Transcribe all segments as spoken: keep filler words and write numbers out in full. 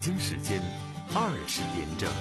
京时间二十点整。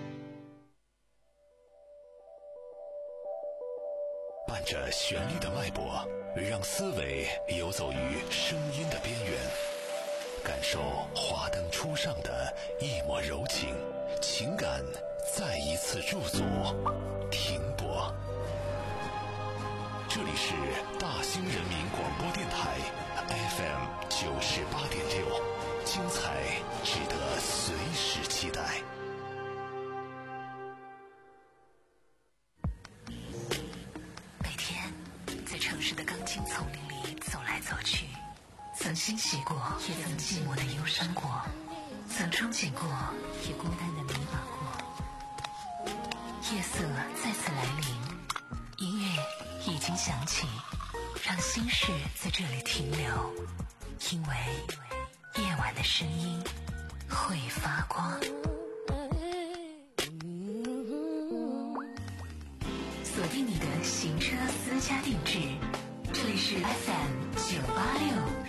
伴着旋律的脉搏，让思维游走于声音的边缘，感受华灯初上的一抹柔情，情感再一次驻足停泊。这里是大兴人民广播电台 F M 九十八点六，精彩值得随时期待。 每天在城市的钢筋丛林里走来走去，曾欣喜过，也曾寂寞的忧伤过，曾憧憬过，也孤单的迷茫过。夜色再次来临，音乐已经响起，让心事在这里停留，因为夜晚的声音会发光。锁定你的行车私家定制，这里是 F M 九八六。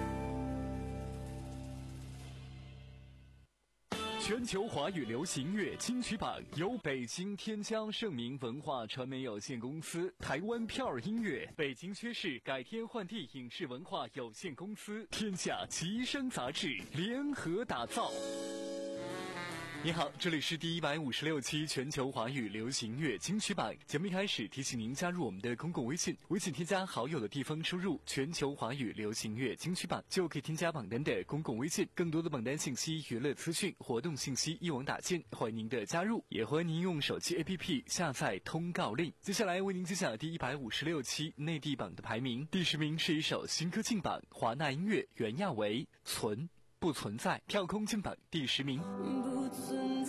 全球华语流行乐金曲榜由北京天江盛名文化传媒有限公司、台湾票儿音乐、北京薛氏改天换地影视文化有限公司、天下奇声杂志联合打造。你好，这里是第一百五十六期全球华语流行乐金曲榜。节目一开始提醒您加入我们的公共微信，微信添加好友的地方输入全球华语流行乐金曲榜，就可以添加榜单的公共微信。更多的榜单信息、娱乐资讯、活动信息一网打尽，欢迎您的加入，也欢迎您用手机 A P P 下载通告令。接下来为您揭晓第一百五十六期内地榜的排名。第十名是一首新歌进榜，华纳音乐袁娅维存不存在，跳空进榜第十名。 不存在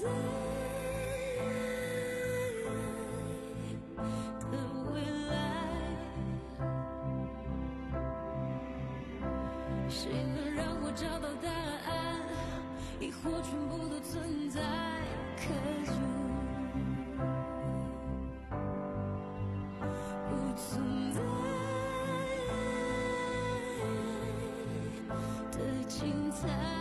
的未来，谁能让我找到答案？疑惑全部都存在，可是不存在的精彩。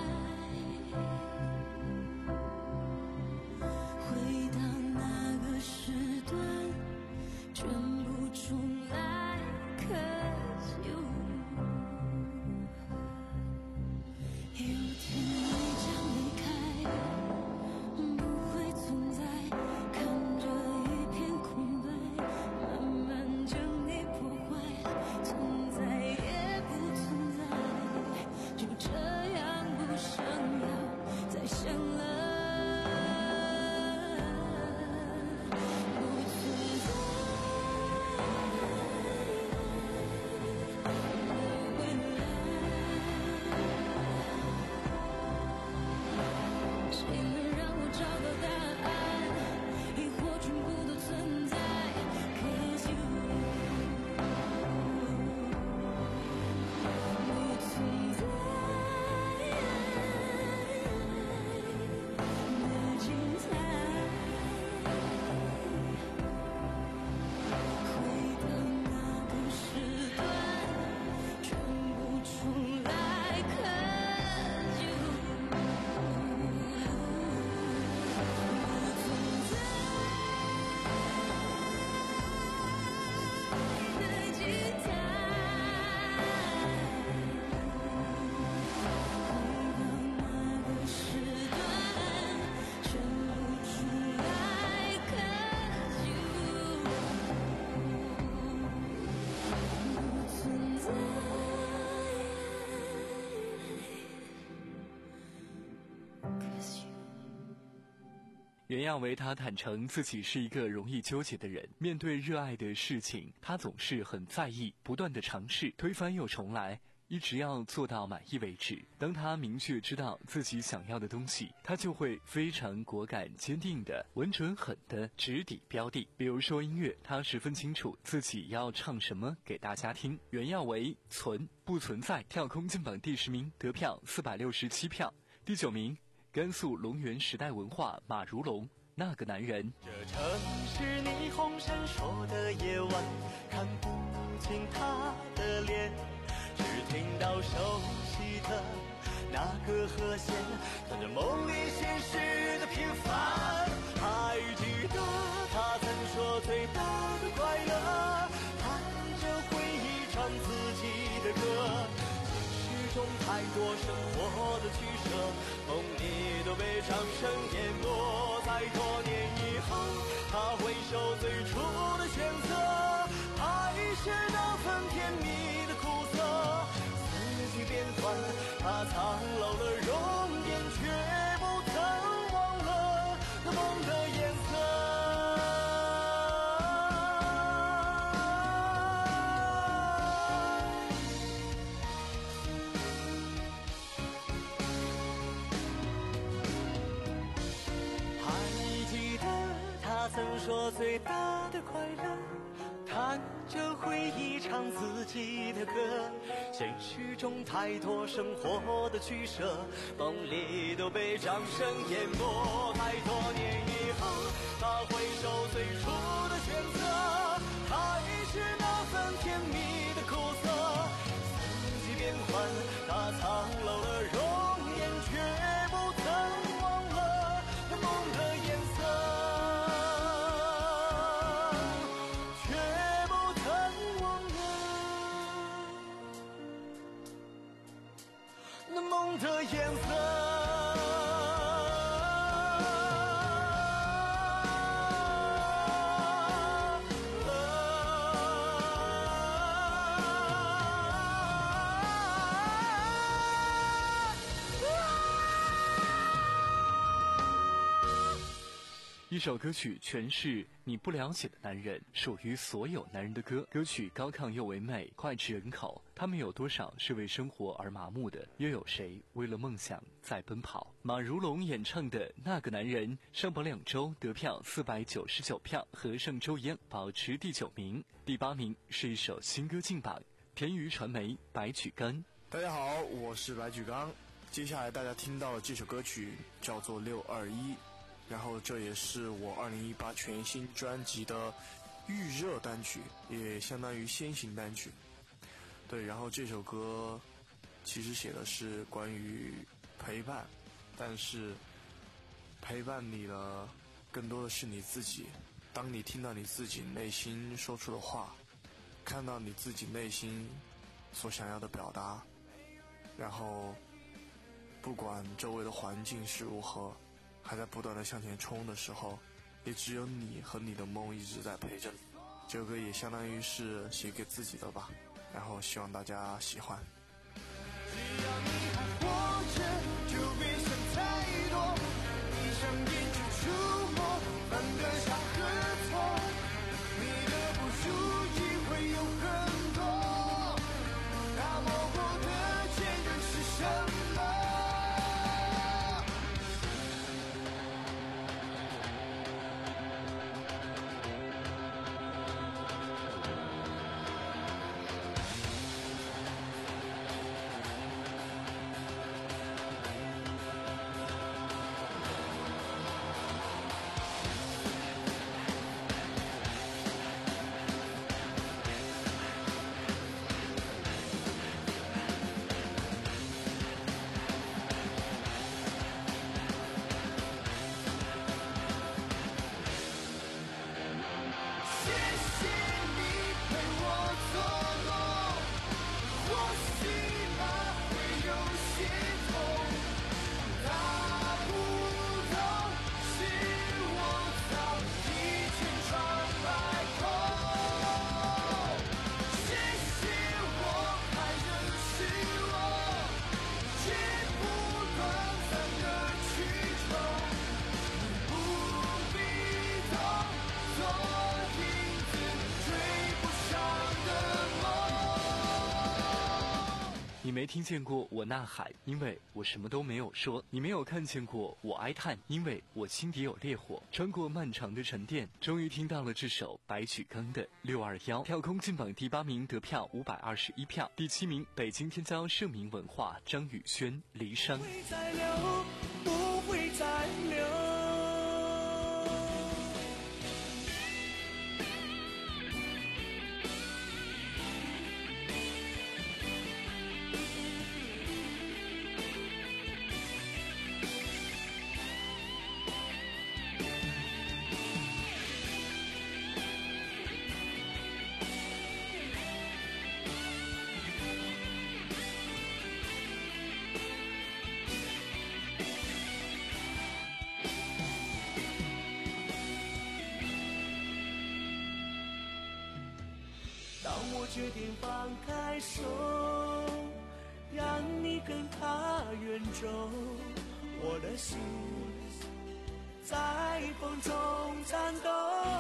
袁娅维她坦诚自己是一个容易纠结的人，面对热爱的事情，她总是很在意，不断的尝试，推翻又重来，一直要做到满意为止。当她明确知道自己想要的东西，她就会非常果敢坚定的、稳准狠的直抵标的。比如说音乐，她十分清楚自己要唱什么给大家听。袁娅维存不存在跳空进榜第十名，得票四百六十七票。第九名，甘肃龙源时代文化马如龙那个男人。 这城市霓虹闪烁的夜晚，看不清他的脸，只听到熟悉的那个和弦，传着梦里声淹没。在多年以后，他回首最初的选择，还是那份甜蜜的苦涩。四季变换，他苍老了容颜，却不曾忘了那梦的颜色。他曾说最大的快乐，弹着回忆唱自己的歌。现实中太多生活的取舍，梦里都被掌声淹没。太多年以后，他回首最初的选择，还是那份甜蜜的苦涩。四季变换，他苍老了容颜，却不曾忘了那梦的颜色。梦的颜色。 一首歌曲诠释你不了解的男人，属于所有男人的歌。歌曲高亢又唯美，脍炙人口。他们有多少是为生活而麻木的？又有谁为了梦想在奔跑？马如龙演唱的《那个男人》上榜两周，得票四百九十九票，和上周一样保持第九名。第八名是一首新歌进榜，田鱼传媒白举纲。 大家好，我是白举纲。接下来大家听到的这首歌曲叫做六二一。然后这也是我二零一八全新专辑的预热单曲，也相当于先行单曲。对，然后这首歌其实写的是关于陪伴，但是陪伴你的更多的是你自己。当你听到你自己内心说出的话，看到你自己内心所想要的表达，然后不管周围的环境是如何，还在不断的向前冲的时候，也只有你和你的梦一直在陪着你。这首歌也相当于是写给自己的吧，然后希望大家喜欢。 只要你还活着，就别想太多，闭上眼去触摸，犯得下和错，你的不如意会有很多，那模糊的前任是什么？ 你没听见过我呐喊，因为我什么都没有说；你没有看见过我哀叹，因为我心底有烈火。穿过漫长的沉淀，终于听到了这首白举纲的六二一，跳空进榜第八名，得票五百二十一票。第七名，北京天骄盛名文化张宇轩离殇。 不会再流，不会再流。 决定放开手，让你跟他远走，我的心在风中颤抖。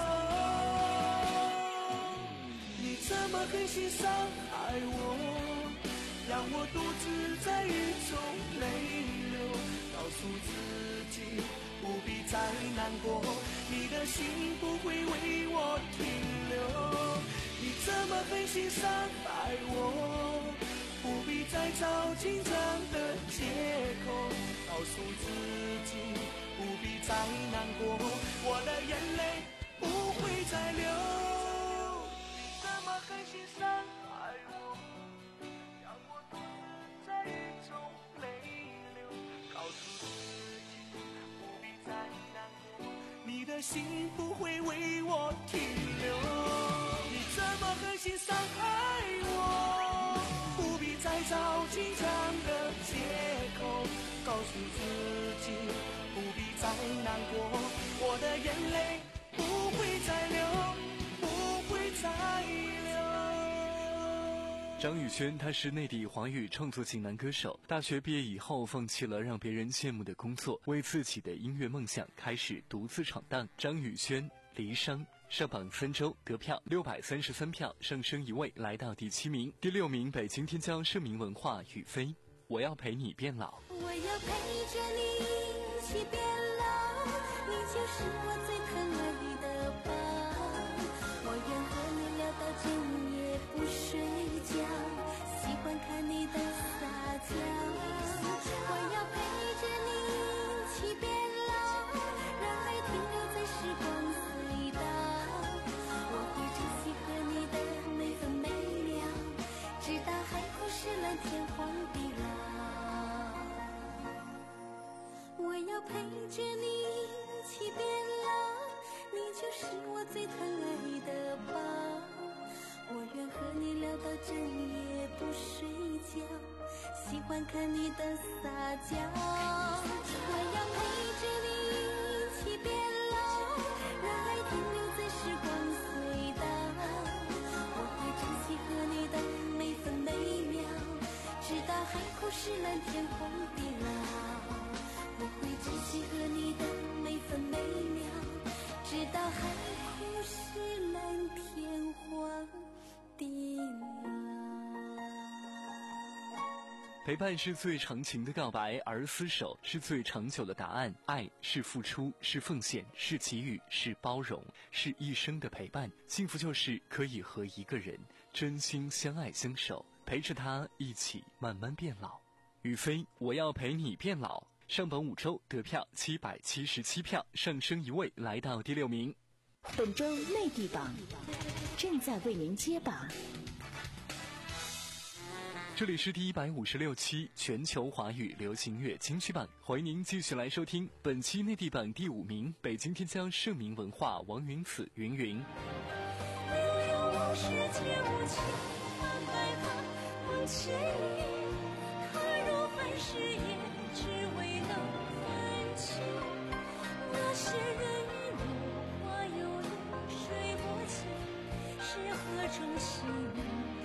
你怎么狠心伤害我，让我独自在雨中泪流，告诉自己不必再难过，你的心不会为我停留。你怎么狠心伤害我，不必再找紧张的借口，告诉自己不必再难过，我的眼泪不会再流。你怎么狠心伤害我，让我独自在雨中泪流，告诉自己不必再难过，你的心不会为我停留。你怎么狠心伤害我，不必再找紧张的借口，告诉自己不必再难过，我的眼泪不会再流，不会再流。 张宇轩，他是内地华语创作型男歌手，大学毕业以后放弃了让别人羡慕的工作，为自己的音乐梦想开始独自闯荡。张宇轩离殇上榜三周，得票六百三十三票，上升一位来到第七名。第六名，北京天骄盛名文化雨飞，我要陪你变老。 我要陪着你一起变老，你就是我最疼爱的宝。我愿和你聊到整夜不睡觉，喜欢看你的撒娇。我要陪着你一起变老，让爱停留在时光隧道。我会珍惜和你的每分每秒，直到海枯石烂天荒地老。我要陪着你一起变老，你就是我最疼爱的宝。我愿和你聊到整夜不睡觉，喜欢看你的撒娇。我要陪着你一起变老，让爱停留在时光隧道。我会珍惜和你的每分每秒，直到海枯石烂天荒地老。我会珍惜和你的每分每秒，直到海枯石烂天荒地老。 陪伴是最长情的告白，而厮守是最长久的答案。爱是付出，是奉献，是给予，是包容，是一生的陪伴。幸福就是可以和一个人真心相爱相守，陪着他一起慢慢变老。雨飞，我要陪你变老，上榜五周，得票七百七十七票，上升一位来到第六名。 本周内地榜正在为您揭榜。 这里是第一百五十六期全球华语流行乐金曲榜，欢迎您继续来收听本期内地榜第五名，北京天骄盛名文化王云子云云。 没有我世界无情，满白发梦起你，可若凡事也只为能分清。那些人与我话有理，水不清，是何种心？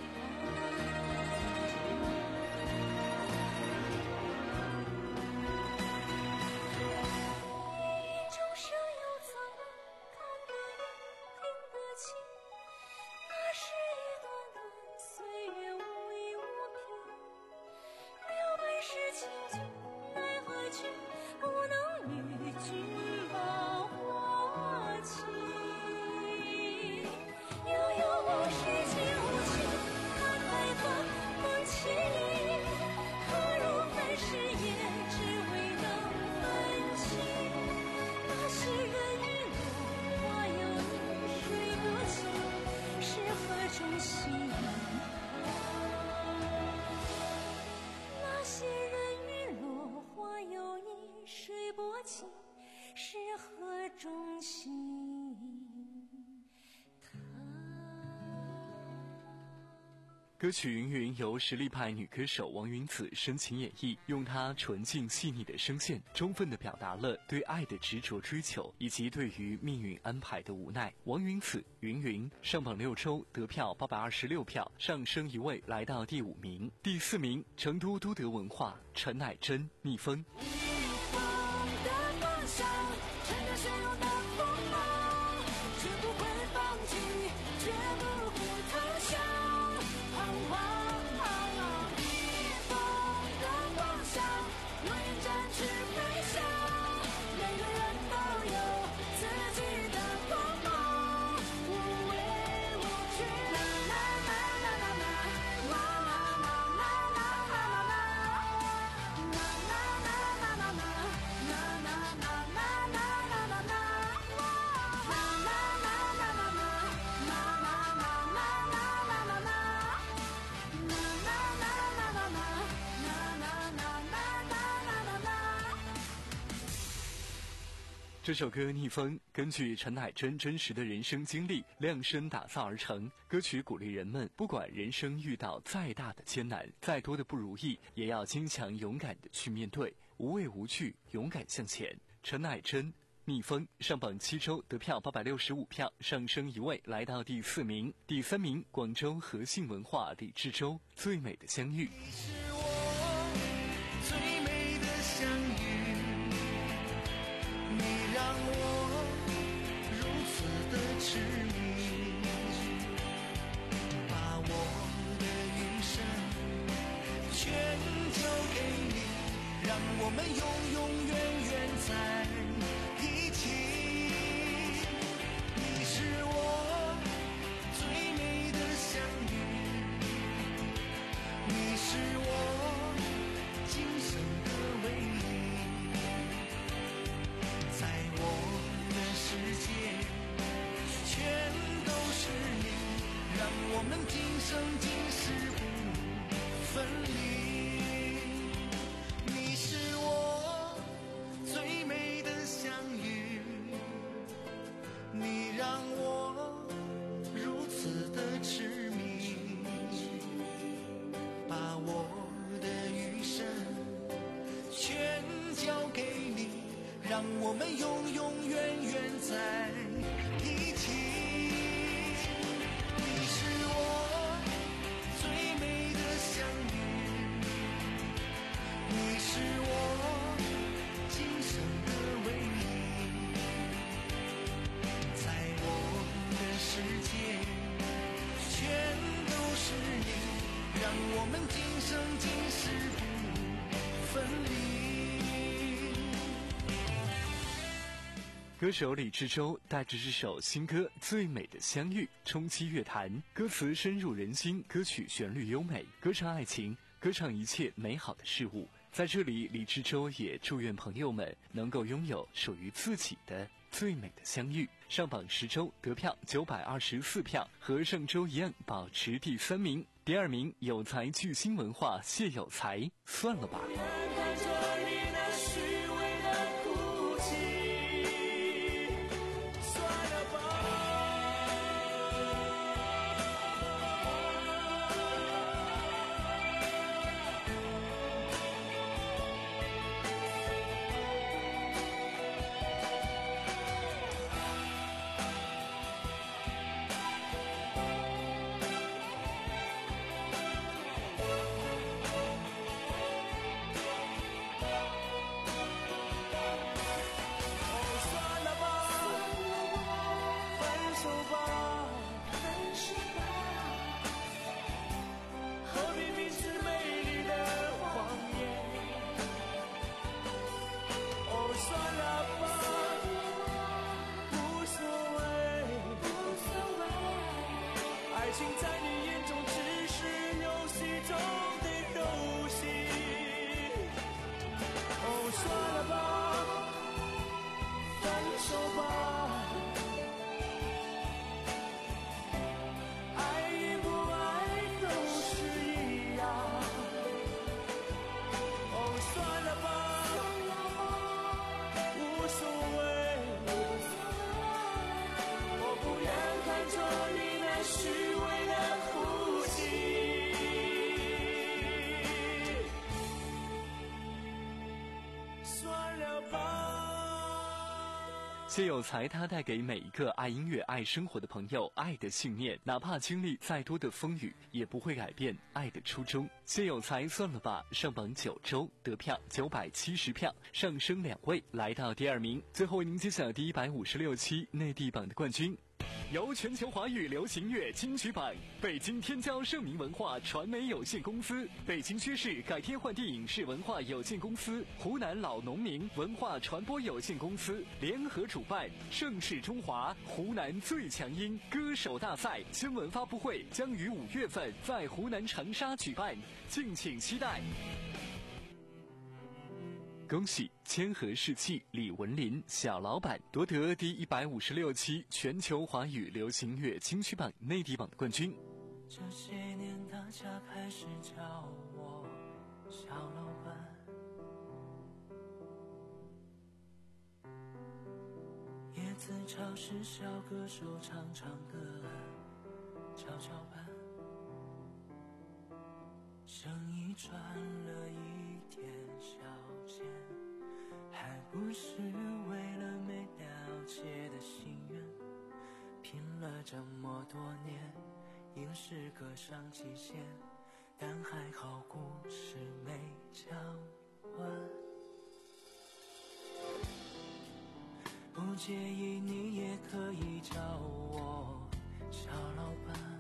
是何种心？ 歌曲《云云》由实力派女歌手王云子深情演绎，用她纯净细腻的声线，充分地表达了对爱的执着追求，以及对于命运安排的无奈。王云子《云云》上榜六周，得票八百二十六票，上升一位来到第五名。第四名，成都都德文化陈乃真《逆风》。这首歌《逆风》根据陈乃真真实的人生经历量身打造而成，歌曲鼓励人们不管人生遇到再大的艰难，再多的不如意，也要坚强勇敢地去面对，无畏无惧，勇敢向前。陈乃真《逆风》上榜七周，得票八百六十五票，上升一位来到第四名。第三名，广州和信文化李志洲《最美的相遇》。 你是我最美的相遇，你让我如此的痴迷，把我的余生全交给你，让我们永永远远在一起。你是我最美的相遇，你是我今生的唯一，在我的世界全都是你，让我们今生今世不分离。你是我最美的相遇，你让我如此的痴迷，把我的余生全交给你，让我们永永远远在一起。你是我最美的相遇，你是我今生的唯一，在我的世界全都是你，让我们今生今世不分离。 歌手李志洲带着这首新歌《最美的相遇》冲击乐坛，歌词深入人心，歌曲旋律优美，歌唱爱情，歌唱一切美好的事物。在这里，李志洲也祝愿朋友们能够拥有属于自己的最美的相遇。上榜十周，得票九百二十四票，和上周一样保持第三名。第二名，有才巨星文化谢有才，算了吧。 爱情在你眼中只是游戏中的游戏，哦，算了吧，分手吧，爱与不爱都是一样，哦，算了吧，无所谓，我不愿看着你那虚伪的呼吸。 谢有才他带给每一个爱音乐、爱生活的朋友爱的信念，哪怕经历再多的风雨，也不会改变爱的初衷。谢有才算了吧上榜九周，得票九百七十票，上升两位，来到第二名。最后为您揭晓第一百五十六期内地榜的冠军。由全球华语流行乐金曲榜、北京天骄盛名文化传媒有限公司、北京薛氏改天换地影视文化有限公司、湖南老农民文化传播有限公司联合主办盛世中华湖南最强音歌手大赛新闻发布会，将于五月份在湖南长沙举办，敬请期待。恭喜千和世纪李文林小老板夺得第一百五十六期全球华语流行乐金曲榜内地榜的冠军。 这些年大家开始叫我小老板，也自嘲是小歌手唱唱歌跷跷板，生意赚了一点小钱，还不是为了没了解的心愿，拼了这么多年，影视歌上极限，但还好故事没讲完。不介意你也可以叫我小老板，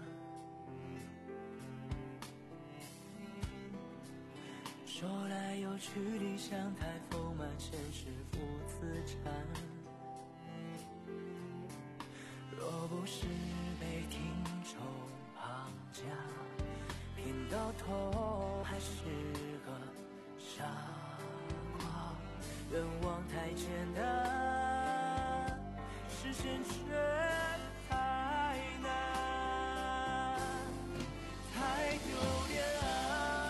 说来有趣，理想太丰满，现实负资产。若不是被听众绑架，拼到头还是个傻瓜。愿望太简单，实现却太难，太丢脸啊。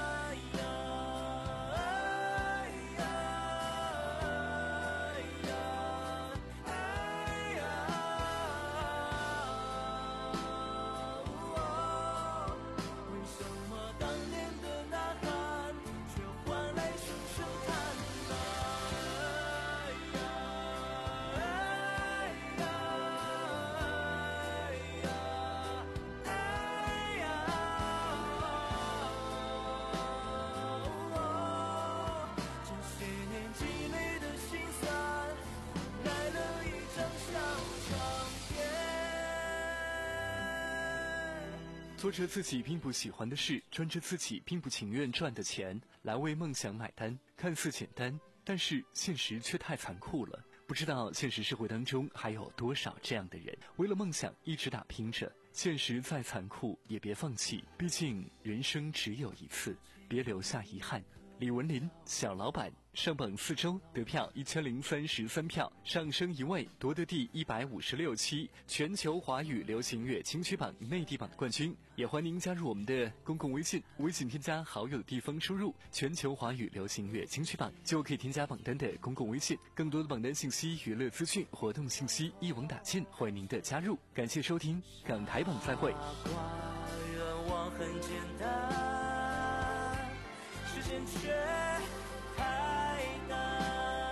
做着自己并不喜欢的事，赚着自己并不情愿赚的钱，来为梦想买单，看似简单，但是现实却太残酷了。不知道现实社会当中还有多少这样的人，为了梦想一直打拼着，现实再残酷也别放弃，毕竟人生只有一次，别留下遗憾。李文林小老板上榜四周，得票一千零三十三票，上升一位，夺得第一百五十六期全球华语流行乐金曲榜内地榜的冠军。也欢迎您加入我们的公共微信，微信添加好友的地方输入全球华语流行乐金曲榜，就可以添加榜单的公共微信。更多的榜单信息、娱乐资讯、活动信息一网打尽，欢迎您的加入。感谢收听港台榜再会。 愿望很简单，实现却太难，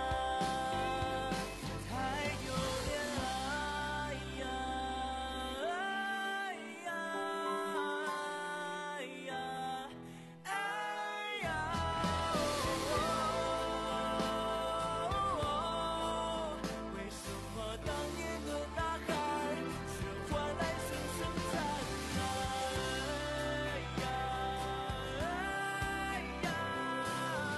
太丢脸啊呀哎呀哎呀，为什么当年的大海却换来声声赞叹？哎呀哎呀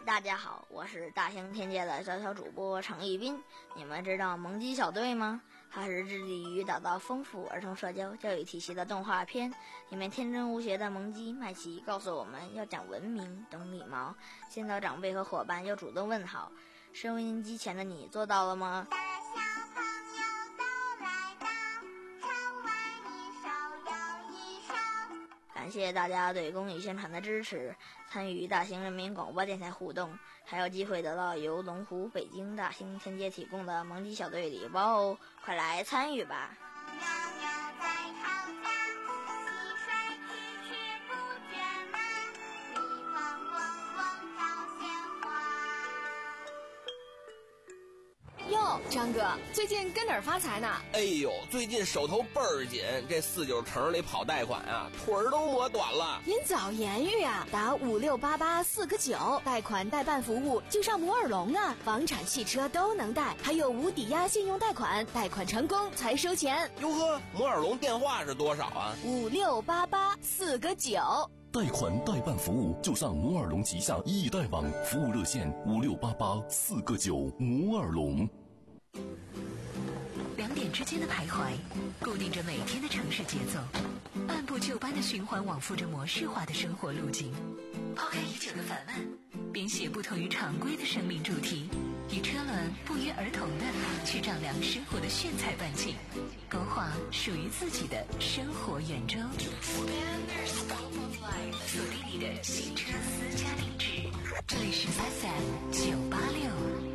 大家好，我是大型天界的小小主播程一斌。你们知道萌鸡小队吗？它是致力于打造丰富儿童社交教育体系的动画片。里面天真无邪的萌鸡麦琪告诉我们要讲文明、懂礼貌，见到长辈和伙伴要主动问好。收音机前的你做到了吗？感谢大家对公益宣传的支持，参与大型人民广播电台互动，还有机会得到由龙湖北京大型天街提供的萌鸡小队礼包哦！快来参与吧！ 哟，张哥，最近跟哪儿发财呢？ 哎呦，最近手头倍儿紧，这四九城里跑贷款啊，腿儿都磨短了。 您早言语啊，打五六八八四个九，贷款代办服务就上摩尔龙啊，房产、汽车都能贷，还有无抵押信用贷款，贷款成功才收钱。 哟呵，摩尔龙电话是多少啊？ 五六八八四个九。 贷款代办服务就上摩尔龙旗下易贷网，服务热线五六八八四个九。摩尔龙。 两点之间的徘徊，固定着每天的城市节奏，按部就班的循环往复着模式化的生活路径。抛开已久的烦闷，编写不同于常规的生命主题，与车轮不约而同的去丈量生活的炫彩半径，勾画属于自己的生活圆周。锁定你的新车私家定制，这里是 F M 九八六。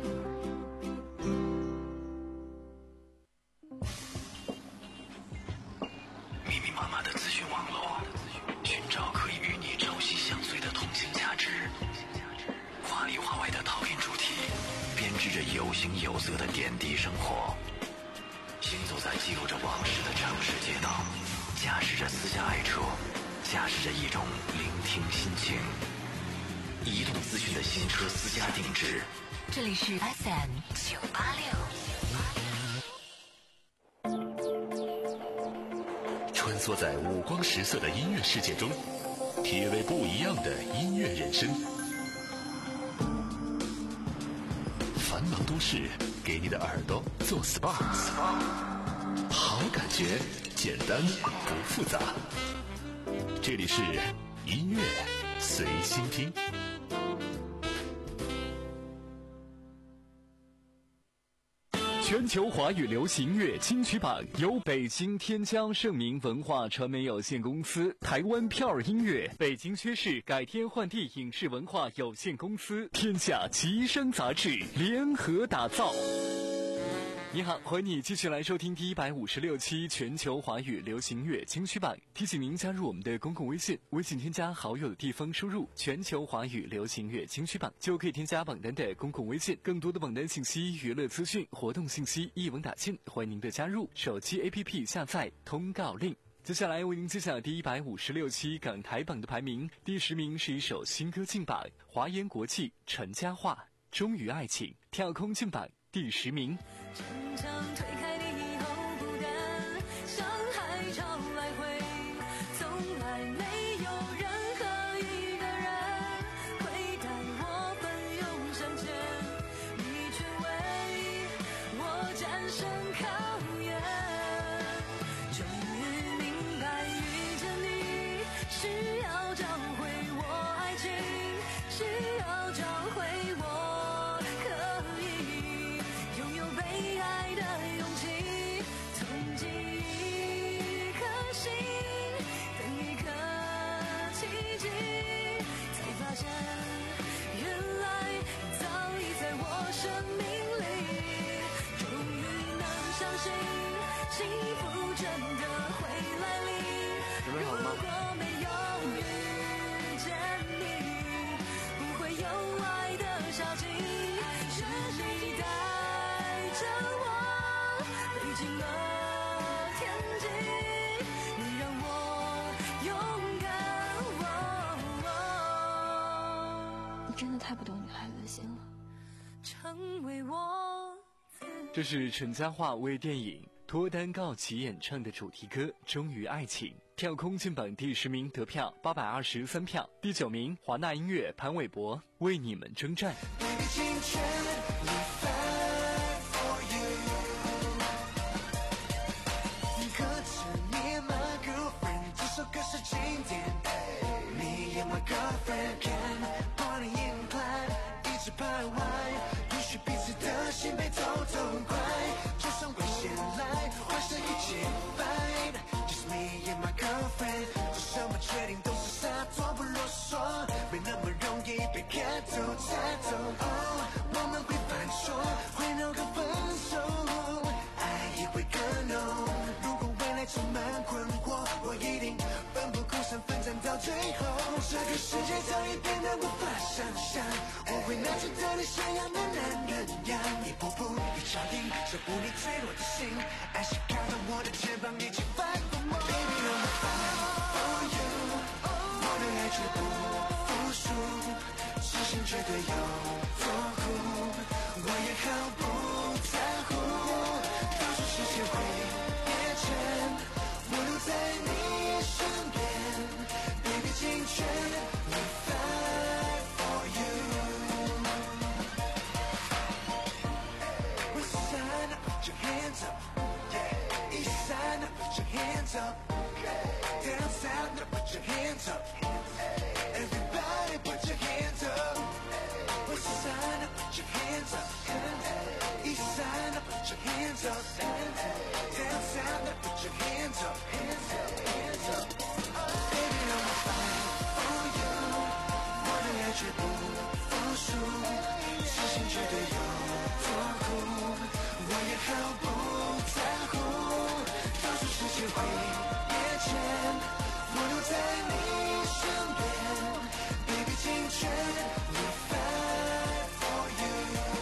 密密麻麻的资讯网络，寻找可以与你朝夕相随的通信价值。话里话外的讨论主题，编织着有形有色的点滴生活。行走在记录着往事的城市街道，驾驶着私家爱车，驾驶着一种聆听心情。移动资讯的新车私家定制， 这里是 F M 九八六。 穿梭在五光十色的音乐世界中，体味不一样的音乐人生。繁忙都市给你的耳朵做 S P A， 好感觉，简单不复杂。这里是音乐随心听。 全球华语流行乐金曲榜由北京天江盛明文化传媒有限公司、台湾票儿音乐、北京薛氏改天换地影视文化有限公司、天下奇声杂志联合打造。你好，欢迎你继续来收听第一百五十六期全球华语流行乐金曲榜。提醒您加入我们的公共微信，微信添加好友的地方输入全球华语流行乐金曲榜，就可以添加榜单的公共微信。更多的榜单信息、娱乐资讯、活动信息一网打尽，欢迎您的加入。手机 A P P 下载通告令。接下来为您揭晓第一百五十六期港台榜的排名。第十名是一首新歌进榜，华研国际陈嘉桦《忠于爱情》跳空进榜第十名。 常常推开你以后，不但像海潮来回，从来没有任何一个人会带我奔涌向前，你却为我战胜考验。终于明白，遇见你是要找回我爱情，是要找回我可以拥有被爱的勇气，从记一颗心等一颗奇迹，才发现原来早已在我生命里。终于能相信幸福真的会来临。如果没有遇见你，不会有爱的消息，是你带着我飞进了天际，你让我勇敢。 你真的太不懂女孩子的心了。 成为我自己。 这是陈嘉桦为电影《 脱单告急演唱的主题歌《忠于爱情》，跳空进榜第十名得票八百二十三票。第九名华纳音乐潘玮柏为你们征战。 这个世界早已变得无法想象，我会拿出对你想要的男人样，一步步一脚印守护你脆弱的心，爱是靠着我的肩膀一起 fight for more Baby I'm fight for you， 我的爱绝不服输，痴心绝对有多苦，我也毫不在乎，告诉世界会变成我留在你身边Baby尽全力 fight for you West side now put your hands up yeah. East side now put your hands up Down south now put your hands up Everybody put your hands up West side now put your hands up East side now put your hands up Down south now put your hands up Hands up, hands up Baby I'm a fight for you 我的爱绝不服输痴心绝对有多苦我也毫不在乎告诉世界会变成我留在你身边 Baby 尽全力 fight for you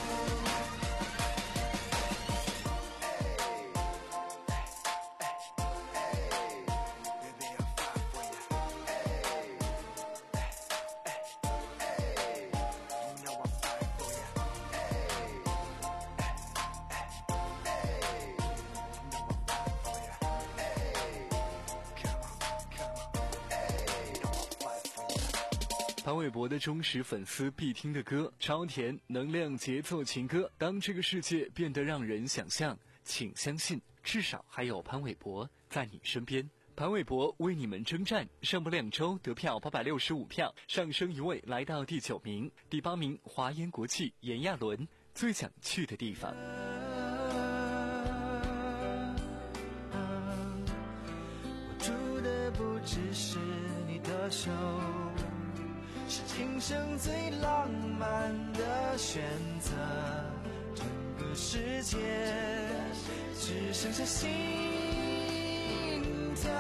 潘玮柏的忠实粉丝必听的歌，超甜能量节奏情歌。当这个世界变得让人想象，请相信，至少还有潘玮柏在你身边。潘玮柏为你们征战，上播两周得票八百六十五票，上升一位来到第九名。第八名华研国际炎亚纶最想去的地方。 我住的不只是你的手，是今生最浪漫的选择，整个世界只剩下心跳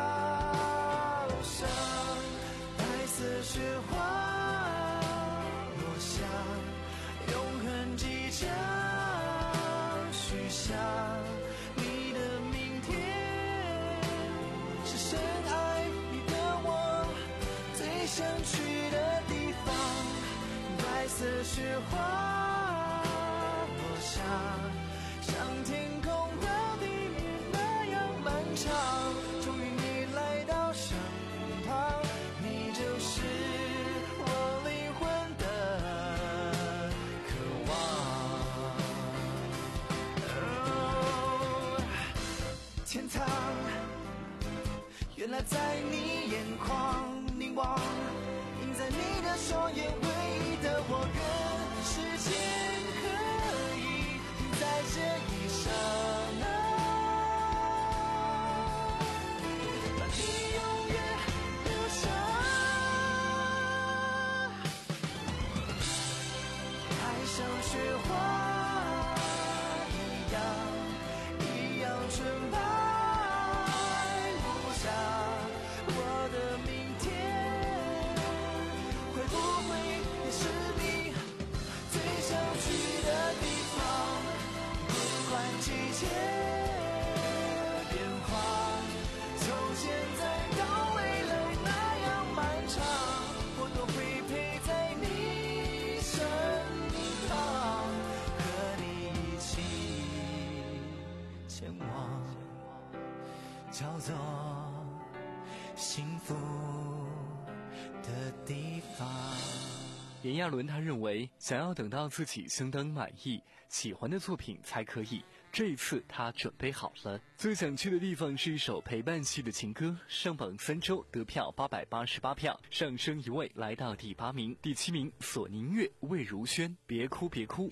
上白色雪花落下，永恒记着许下你的明天，是深爱你的我最想去的地方，白色雪花落下，像天空到地面那样漫长，终于你来到身旁，你就是我灵魂的渴望。哦，天堂原来在你眼眶凝望，映在你的双眼，唯一的我跟时间可以停在这一刹那，把你永远留下。爱像雪花一样，一样纯白无瑕，我的明天会不会叫做幸福的地方。 炎亚纶他认为，想要等到自己相当满意、喜欢的作品才可以。这一次他准备好了。最想去的地方是一首陪伴系的情歌，上榜三周，得票八百八十八票，上升一位来到第八名。第七名，索尼乐魏如萱，别哭别哭。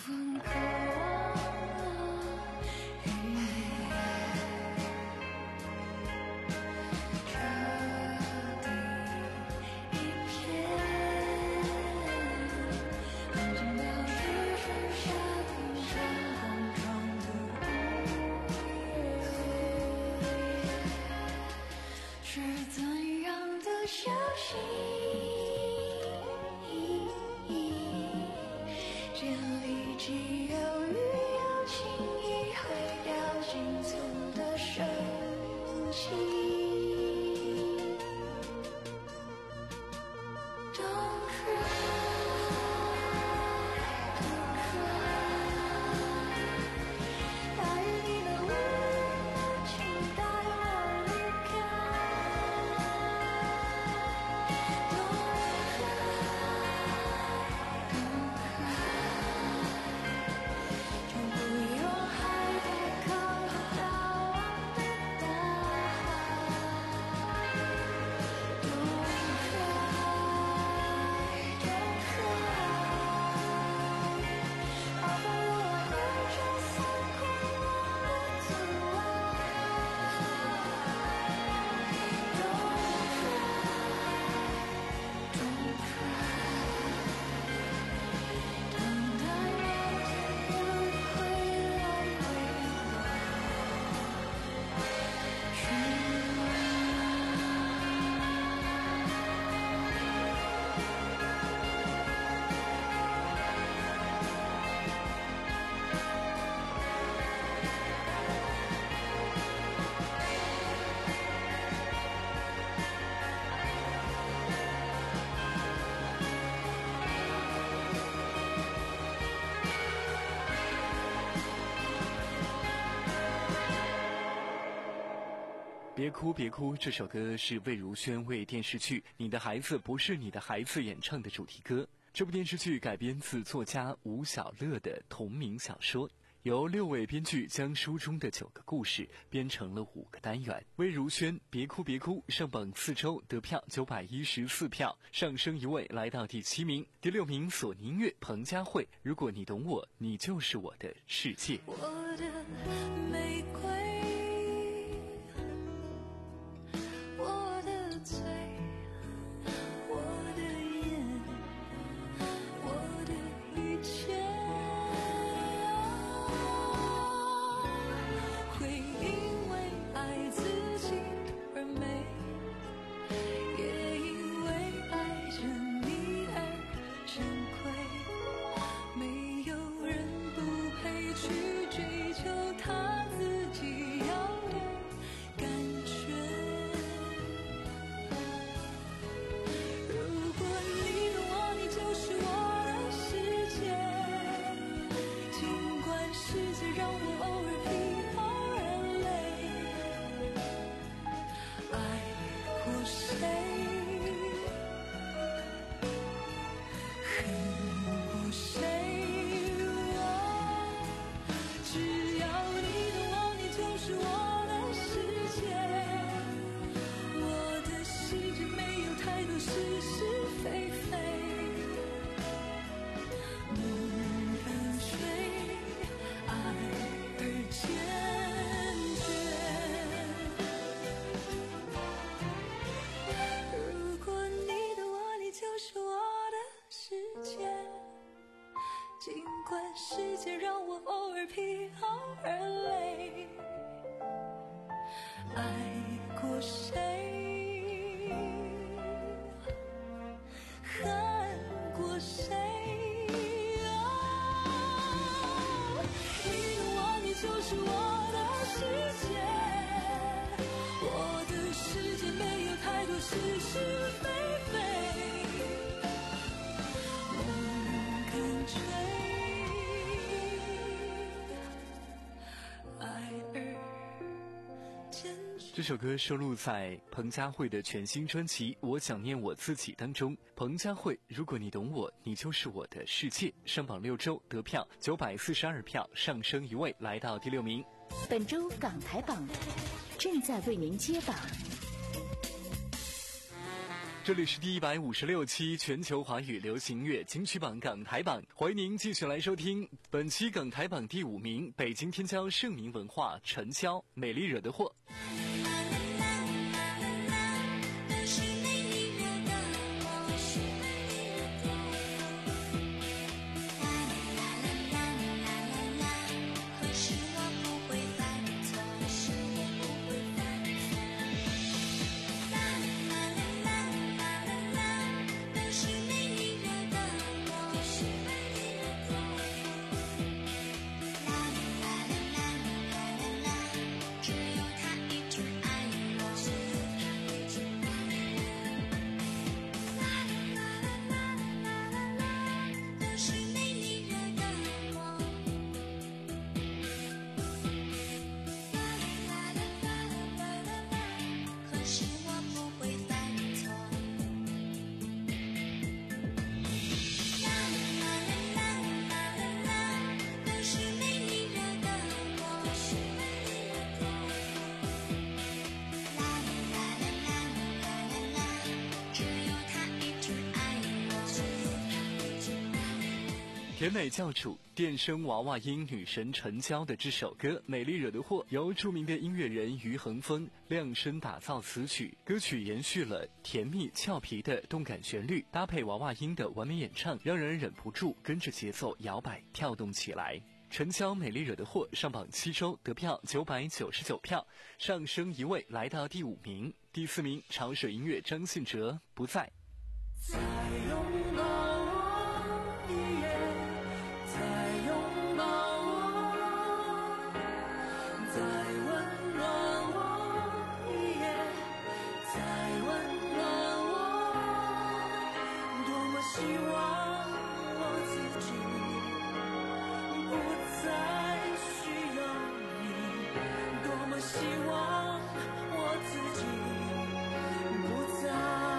别哭别哭，这首歌是魏如萱为电视剧《你的孩子不是你的孩子》演唱的主题歌。这部电视剧改编自作家吴晓乐的同名小说，由六位编剧将书中的九个故事编成了五个单元。魏如萱别哭别哭上榜四周，得票九百一十四票，上升一位来到第七名。第六名，索尼乐彭佳慧，如果你懂我，你就是我的世界。 我的玫瑰，我的嘴，我的眼，我的一切，会因为爱自己而美，也因为爱着你而珍贵。没有人不配去追求他自己要的感觉。如果你懂我，你就是我的世界。尽管世界让我偶尔疲劳人累，爱过谁，恨过谁。只要你懂我，你就是我的世界。我的世界没有太多是是非非，梦跟随，爱而坚决。如果你懂我，你就是我的世界。尽管世界让我偶尔疲劳而累，爱过谁，恨过谁。哦，你懂我，你就是我的世界。我的世界没有太多是是非非，梦跟随，爱而坚决。 这首歌收录在彭佳慧的全新专辑《我想念我自己》当中。彭佳慧，如果你懂我，你就是我的世界，上榜六周，得票九百四十二票，上升一位，来到第六名。 本周港台榜正在为您揭榜。 这里是第一百五十六期全球华语流行乐金曲榜港台榜，欢迎您继续来收听本期港台榜第五名，北京天骄盛名文化陈潇美丽惹的祸。甜美教主电声娃娃音女神陈娇的这首歌《美丽惹的祸》，由著名的音乐人于恒峰量身打造词曲。歌曲延续了甜蜜俏皮的动感旋律，搭配娃娃音的完美演唱，让人忍不住跟着节奏摇摆跳动起来。陈娇《美丽惹的祸》上榜七周，得票九百九十九票，上升一位，来到第五名。第四名，潮水音乐张信哲不在。 再拥抱我一夜，再拥抱我，再温暖我一夜，再温暖我。多么希望我自己不再需要你，多么希望我自己不再。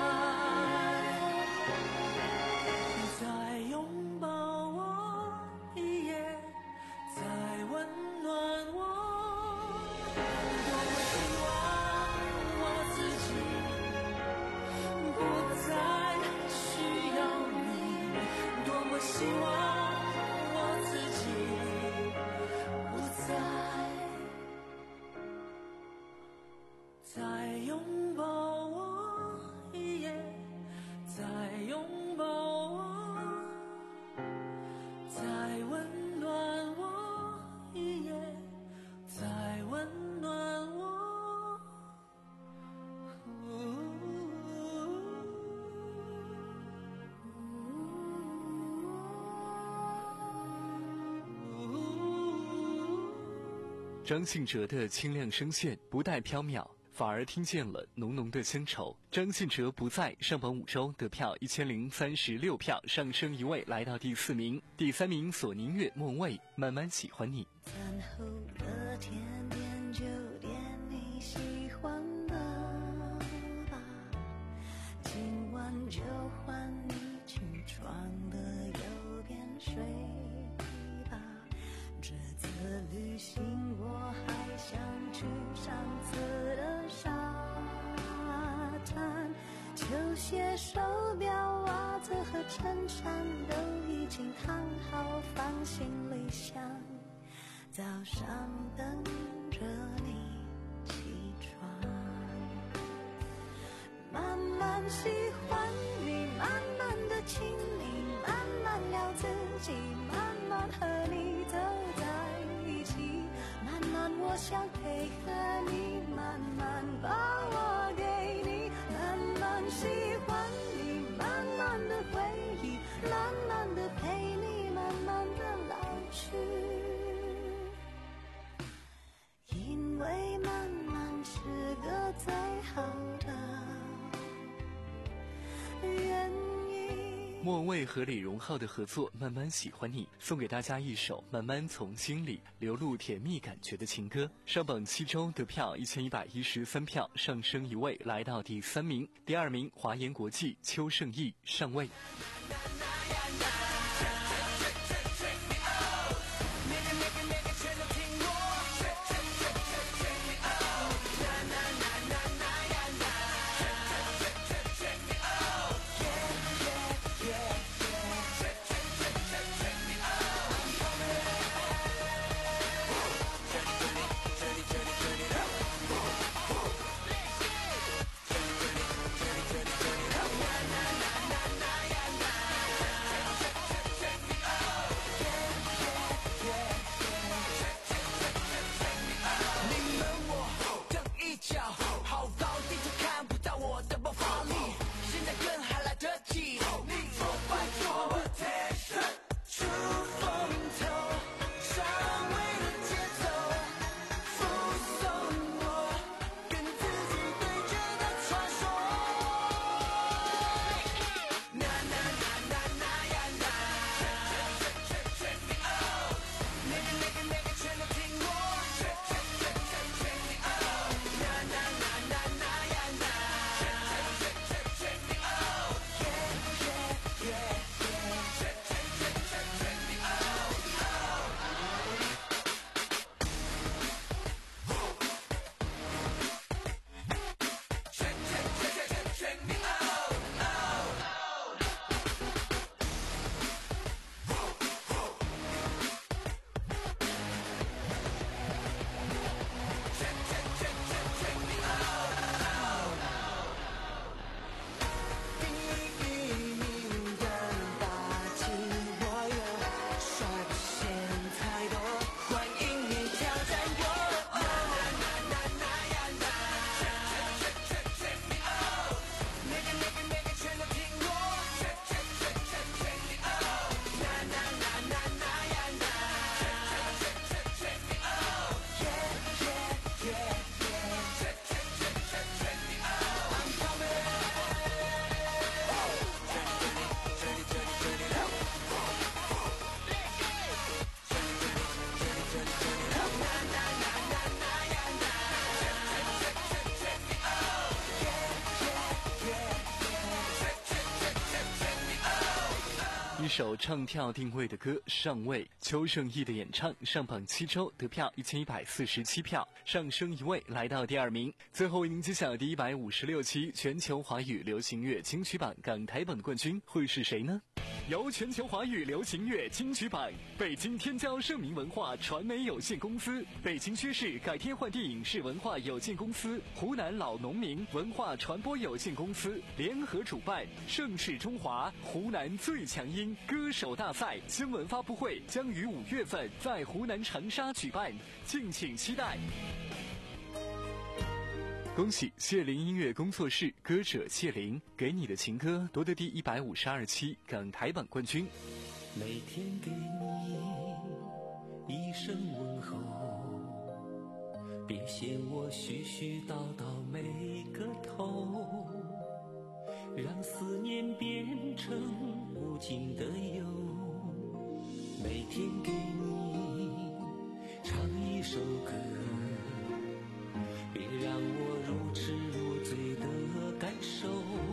希望我自己不再，再拥抱我一夜，再拥抱我，再温暖我一夜，再温暖我。 张信哲的清亮声线不带缥缈，反而听见了浓浓的乡愁。张信哲不在，上榜五周，得票一千零三十六票，上升一位，来到第四名。第三名，索尼乐莫蔚慢慢喜欢你。 餐后的甜点就点你喜欢的吧，今晚就换你起床的右边睡吧。这次旅行我还想去上次的沙滩，球鞋、手表、袜子和衬衫都已经烫好放行李箱，早上等着你起床。慢慢喜欢你，慢慢的亲你，慢慢聊自己，慢慢和你走在一起，慢慢我想配合你，慢慢把我给你，慢慢喜欢你，慢慢的回忆，慢慢的陪你，慢慢的老去，因为慢慢是个最好的原因。 莫文蔚和李荣浩的合作《慢慢喜欢你》，送给大家一首慢慢从心里流露甜蜜感觉的情歌。上榜七周得票一千一百一十三票，上升一位来到第三名。第二名华研国际邱胜翊上位。一首唱跳定位的歌上位，邱胜翊的演唱上榜七周得票一千一百四十七票，上升一位来到第二名。最后为您揭晓第一百五十六期全球华语流行乐金曲榜港台榜的冠军会是谁呢？由全球华语流行乐金曲榜、北京天骄盛名文化传媒有限公司、北京薛氏改天换地影视文化有限公司、湖南老农民文化传播有限公司联合主办，盛世中华湖南最强音歌手大赛新闻发布会将于五月份在湖南长沙举办，敬请期待。恭喜谢灵音乐工作室歌者谢灵给你的情歌夺得第一百五十二期港台榜冠军。 每天给你一声问候，别嫌我絮絮叨叨没个头，让思念变成无尽的忧。每天给你唱一首歌，别让我如痴如醉的感受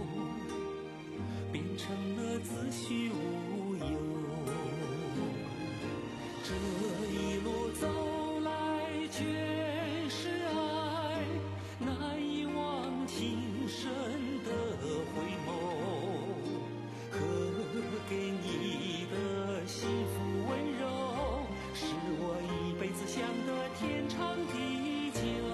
变成了子虚乌有。这一路走来全是爱，难以忘情深的回眸，和给你的幸福温柔，是我一辈子想的天长地久。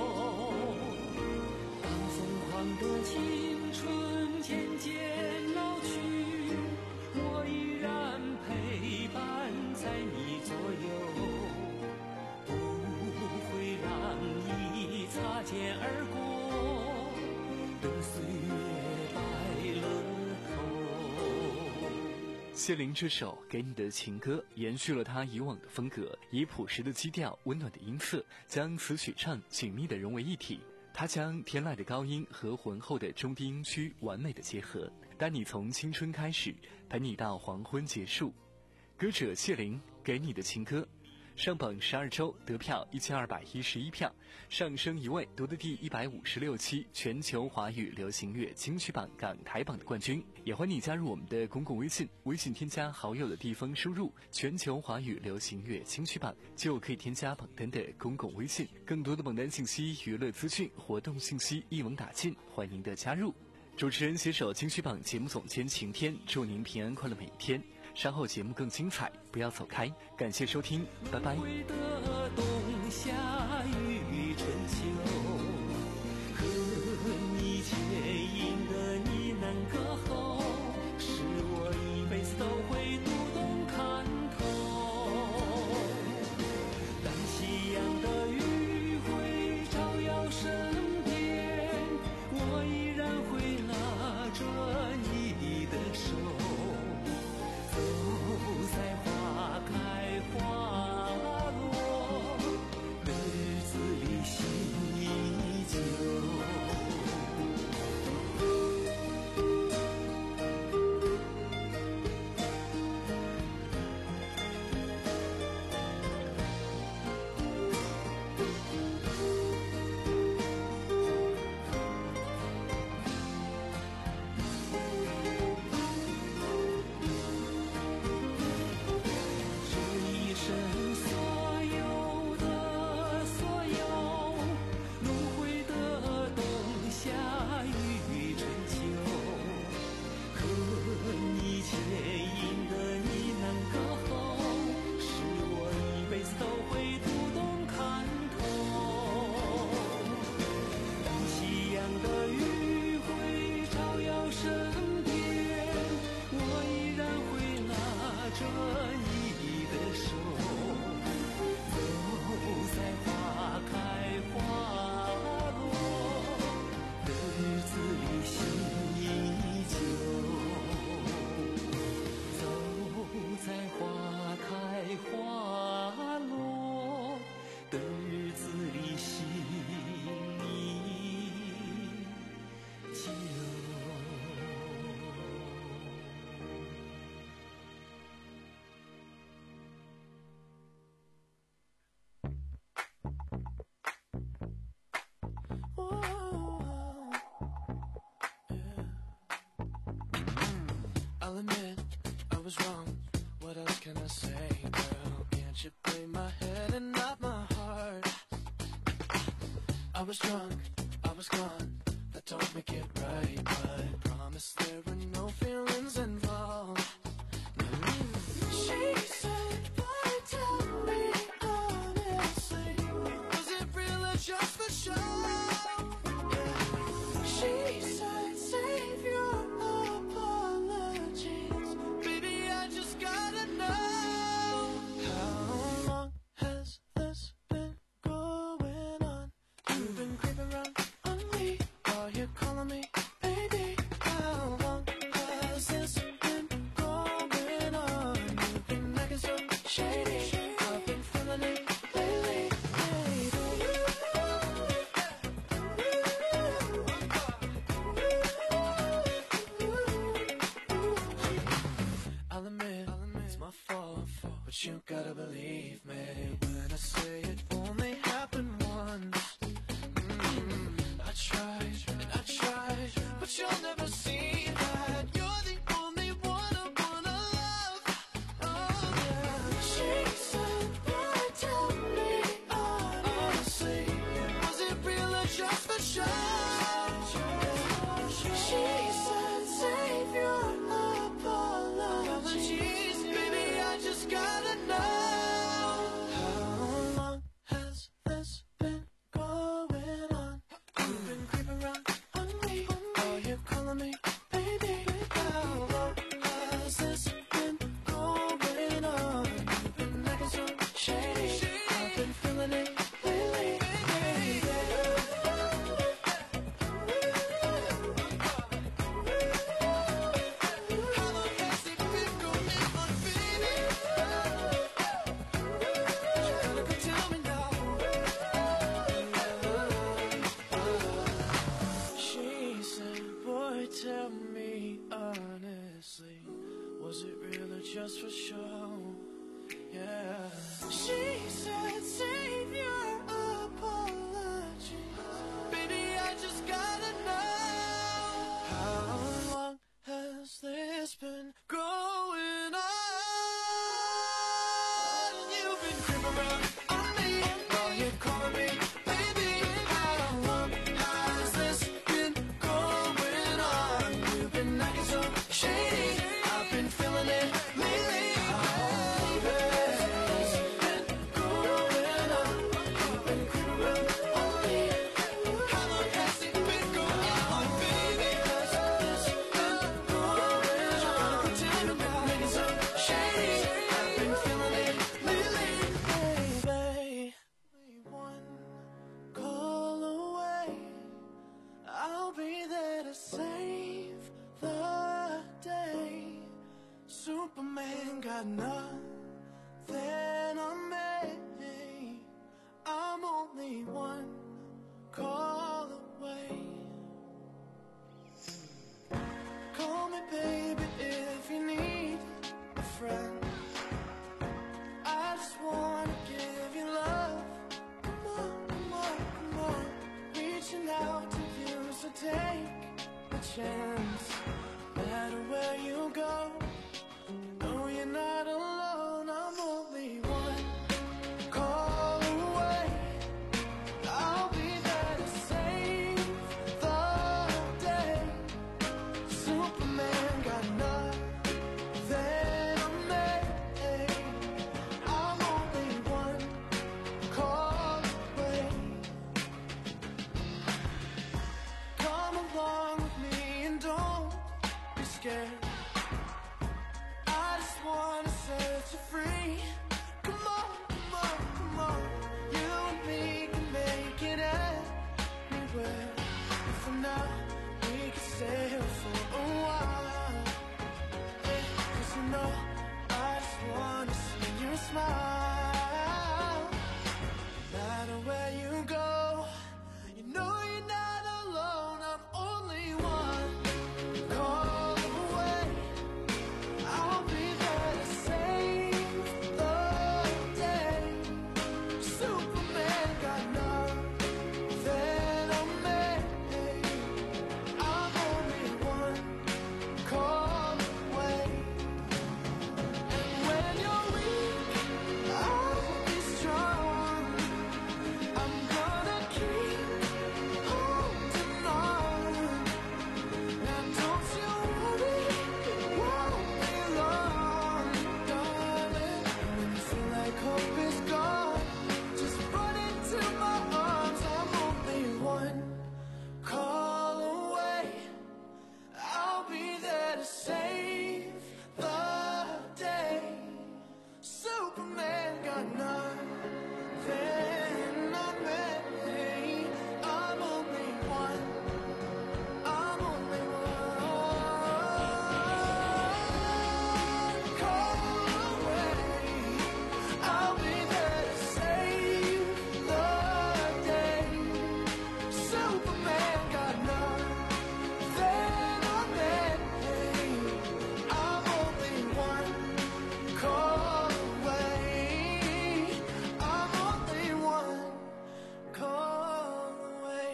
当疯狂的青春渐渐老去，我依然陪伴在你左右，不会让你擦肩而过的岁月白了头。 谢灵这首给你的情歌延续了他以往的风格，以朴实的基调、温暖的音色，将词曲唱紧密地融为一体。他将天籁的高音和浑厚的中低音区完美的结合， 带你从青春开始，陪你到黄昏结束。歌者谢玲给你的情歌，上榜十二周，得票一千二百一十一票，上升一位，夺得第一百五十六期全球华语流行乐金曲榜港台榜的冠军。也欢迎你加入我们的公共微信，微信添加好友的地方输入全球华语流行乐金曲榜，就可以添加榜单的公共微信。更多的榜单信息、娱乐资讯、活动信息一网打尽，欢迎您的加入。主持人携手金曲榜节目总监晴天，祝您平安快乐每一天。稍后节目更精彩，不要走开。感谢收听，拜拜。 轮回的冬夏与春秋，和你牵引的呢喃歌喉，是我一辈子都会读懂看透。当夕阳的余晖照耀身边，我依然会拉着你的手，走在花开花落的日子里，心依旧。 I'll admit I was wrong. What else can I say, girl? Can't you play my head and not my heart? I was drunk, I was gone. That don't make it right, but promise there were no feelings involved. She said, boy, tell me honestly, was it real or just for show? She said, save your apologies, baby, I just gotta know. How long has this been going on? You've been creeping around on me while you're calling me baby. How long has this been going on? You've been acting so shady, I've been feeling it lately, baby. I'll admit, it's my fault, but you gotta believe me when I say it only happened once. Mm, I tried, and I tried, but you'll never see that. You're the only one I wanna love. Oh yeah. She said, boy, tell me honestly, was it real or just for show? She said, save your apologies, baby, I just gotta know. How long has this been going on? You've been creeping around on me while you're calling me baby. How long has this been going on? You've been acting so shady, I've been feeling it lately, baby. How long has it been going on, baby? You gotta go tell me now. She said, boy, tell me honestly, was it real or just for show? Yeah. She said, save your apology. Baby, I just gotta know, how long has this been going on? You've been creeping around on me while you're calling me baby. How long has this been going on? You've been acting so shady, I've been feeling it lately. Superman got nothing on me. I'm only one call away. Call me baby if you need a friend. I just wanna give you love. Come on, come on, come on. Reaching out to you, so take a chance. No matter where you go, no, you're not alone. I'm only one call away. I'll be there to save the day. Superman got nothing on me. I'm only one call away. Come along with me and don't be scared. I just wanna set you free. Come on, come on, come on. You and me can make it anywhere. And for now, we can stay here for a while. Hey, 'cause you know, I just wanna see you smile. No matter where you go, you know you're not alone. I'm only one call away. I'll be there to save the day. Superman got nothing on me. I'm only one call away. And when you're weak, I'll be strong. I'm gonna keep holding on. Now don't you worry, it won't be long, darling. When you feel like hope is gone, just run into my arms. I'm only one call away. I'll be there to save the day. Superman got nothing on me. I'm only one. I'm only one call away. I'll be there to save the day. Superman got nothing on me. I'm only one call away. I'm only one call away.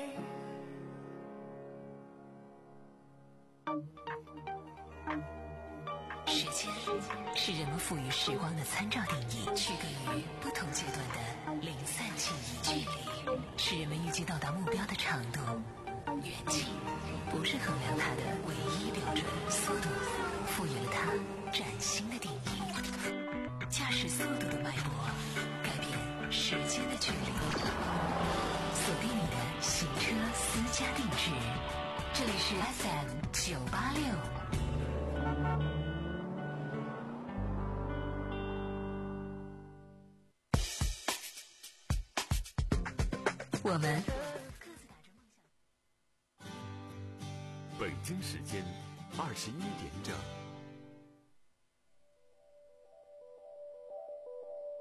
时间是人们赋予时光的参照定义，区隔于不同阶段的零散记忆。距离是人们预计到达目标的长度，远近不是衡量它的唯一标准。速度赋予了它崭新的定义。驾驶速度的脉搏，改变时间的距离。锁定你的行车私家定制，这里是 F M 九八六。我们北京时间二十一点整。